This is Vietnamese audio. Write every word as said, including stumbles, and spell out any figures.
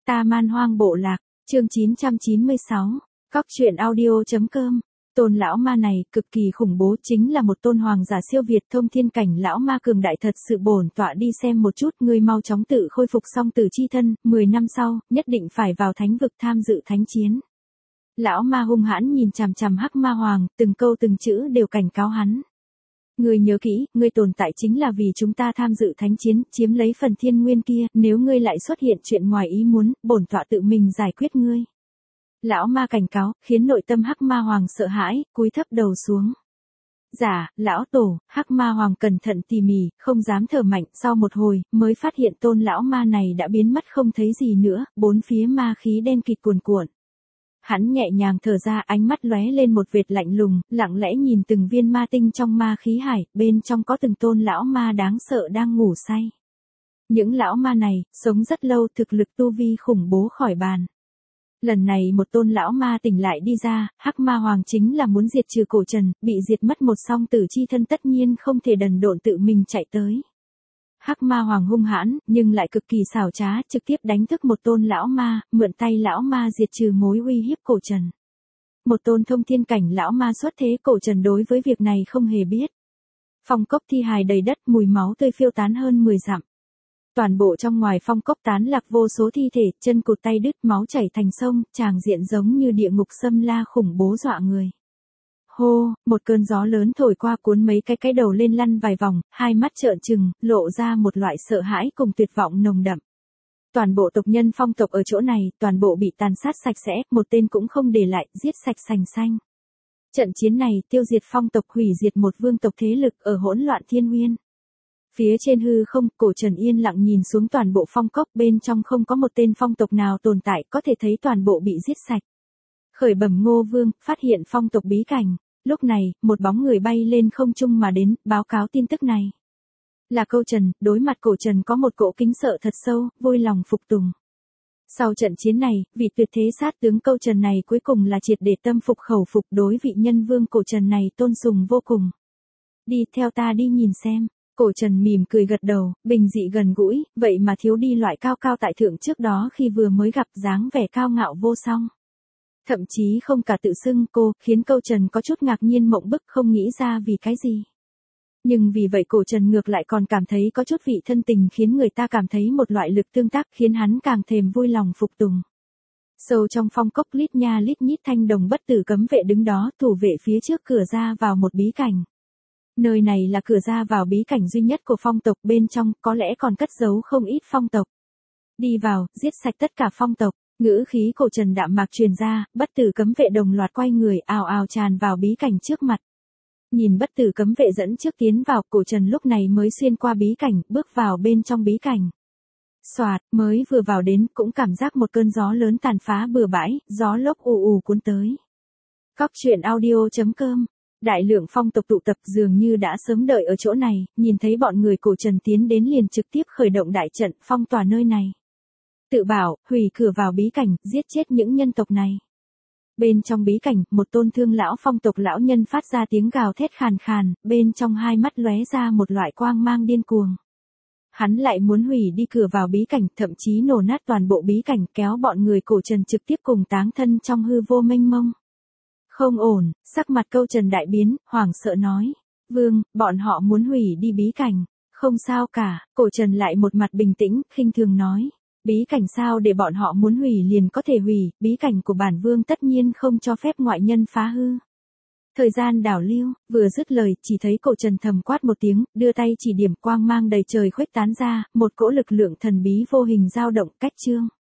Ta Man Hoang Bộ Lạc, chương chín trăm chín mươi sáu, Cóc truyện audio.com. Tôn lão ma này cực kỳ khủng bố, chính là một tôn hoàng giả siêu việt thông thiên cảnh lão ma cường đại thật sự. Bổn tọa đi xem một chút, ngươi mau chóng tự khôi phục xong tử chi thân, mười năm sau, nhất định phải vào thánh vực tham dự thánh chiến. Lão ma hung hãn nhìn chằm chằm Hắc Ma Hoàng, từng câu từng chữ đều cảnh cáo hắn. Ngươi nhớ kỹ, ngươi tồn tại chính là vì chúng ta tham dự thánh chiến, chiếm lấy phần thiên nguyên kia, nếu ngươi lại xuất hiện chuyện ngoài ý muốn, bổn tọa tự mình giải quyết ngươi. Lão ma cảnh cáo, khiến nội tâm Hắc Ma Hoàng sợ hãi, cúi thấp đầu xuống. Dạ, lão tổ. Hắc Ma Hoàng cẩn thận tỉ mỉ, không dám thở mạnh, sau một hồi, mới phát hiện tôn lão ma này đã biến mất không thấy gì nữa, bốn phía ma khí đen kịt cuồn cuộn. Hắn nhẹ nhàng thở ra, ánh mắt lóe lên một vệt lạnh lùng, lặng lẽ nhìn từng viên ma tinh trong ma khí hải, bên trong có từng tôn lão ma đáng sợ đang ngủ say. Những lão ma này, sống rất lâu, thực lực tu vi khủng bố khỏi bàn. Lần này một tôn lão ma tỉnh lại đi ra, Hắc Ma Hoàng chính là muốn diệt trừ cổ trần, bị diệt mất một song tử chi thân tất nhiên không thể đần độn tự mình chạy tới. Hắc Ma Hoàng hung hãn, nhưng lại cực kỳ xảo trá, trực tiếp đánh thức một tôn lão ma, mượn tay lão ma diệt trừ mối uy hiếp cổ trần. Một tôn thông thiên cảnh lão ma xuất thế, cổ trần đối với việc này không hề biết. Phong cốc thi hài đầy đất, mùi máu tươi phiêu tán hơn mười dặm. Toàn bộ trong ngoài phong cốc tán lạc vô số thi thể, chân cụt tay đứt, máu chảy thành sông, tràng diện giống như địa ngục xâm la khủng bố dọa người. Hô, một cơn gió lớn thổi qua cuốn mấy cái cái đầu lên lăn vài vòng, hai mắt trợn trừng, lộ ra một loại sợ hãi cùng tuyệt vọng nồng đậm. Toàn bộ tộc nhân phong tộc ở chỗ này, toàn bộ bị tàn sát sạch sẽ, một tên cũng không để lại, giết sạch sành xanh. Trận chiến này, tiêu diệt phong tộc, hủy diệt một vương tộc thế lực ở hỗn loạn thiên nguyên. Phía trên hư không, cổ trần yên lặng nhìn xuống toàn bộ phong cốc, bên trong không có một tên phong tộc nào tồn tại, có thể thấy toàn bộ bị giết sạch. Khởi bẩm Ngô Vương, phát hiện phong tộc bí cảnh. Lúc này, một bóng người bay lên không trung mà đến, báo cáo tin tức này. Là Câu Trần. Đối mặt cổ trần có một cỗ kính sợ thật sâu, vui lòng phục tùng. Sau trận chiến này, vị tuyệt thế sát tướng Câu Trần này cuối cùng là triệt để tâm phục khẩu phục, đối vị nhân vương cổ trần này tôn sùng vô cùng. Đi theo ta đi nhìn xem. Cổ trần mỉm cười gật đầu, bình dị gần gũi, vậy mà thiếu đi loại cao cao tại thượng trước đó khi vừa mới gặp, dáng vẻ cao ngạo vô song. Thậm chí không cả tự xưng cô, khiến Câu Trần có chút ngạc nhiên mộng bức, không nghĩ ra vì cái gì. Nhưng vì vậy cổ trần ngược lại còn cảm thấy có chút vị thân tình, khiến người ta cảm thấy một loại lực tương tác, khiến hắn càng thèm vui lòng phục tùng. Sâu trong phong cốc, lít nha lít nhít thanh đồng bất tử cấm vệ đứng đó, thủ vệ phía trước cửa ra vào một bí cảnh. Nơi này là cửa ra vào bí cảnh duy nhất của phong tộc, bên trong có lẽ còn cất giấu không ít phong tộc. Đi vào, giết sạch tất cả phong tộc. Ngữ khí cổ trần đạm mạc truyền ra, bất tử cấm vệ đồng loạt quay người, ào ào tràn vào bí cảnh trước mặt. Nhìn bất tử cấm vệ dẫn trước tiến vào, cổ trần lúc này mới xuyên qua bí cảnh, bước vào bên trong bí cảnh. Xoạt, mới vừa vào đến, cũng cảm giác một cơn gió lớn tàn phá bừa bãi, gió lốc ù ù cuốn tới. Cóc truyện audio.com. Đại lượng phong tộc tụ tập, dường như đã sớm đợi ở chỗ này, nhìn thấy bọn người cổ trần tiến đến liền trực tiếp khởi động đại trận phong tỏa nơi này. Tự bảo, hủy cửa vào bí cảnh, giết chết những nhân tộc này. Bên trong bí cảnh, một tôn thương lão phong tộc lão nhân phát ra tiếng gào thét khàn khàn, bên trong hai mắt lóe ra một loại quang mang điên cuồng. Hắn lại muốn hủy đi cửa vào bí cảnh, thậm chí nổ nát toàn bộ bí cảnh, kéo bọn người cổ trần trực tiếp cùng táng thân trong hư vô mênh mông. Không ổn, sắc mặt Câu Trần đại biến, hoảng sợ nói. Vương, bọn họ muốn hủy đi bí cảnh. Không sao cả, cổ trần lại một mặt bình tĩnh, khinh thường nói. Bí cảnh sao để bọn họ muốn hủy liền có thể hủy, bí cảnh của bản vương tất nhiên không cho phép ngoại nhân phá hư. Thời gian đảo lưu, vừa dứt lời, chỉ thấy cổ trần thầm quát một tiếng, đưa tay chỉ điểm, quang mang đầy trời khuếch tán ra, một cỗ lực lượng thần bí vô hình dao động, cách chương.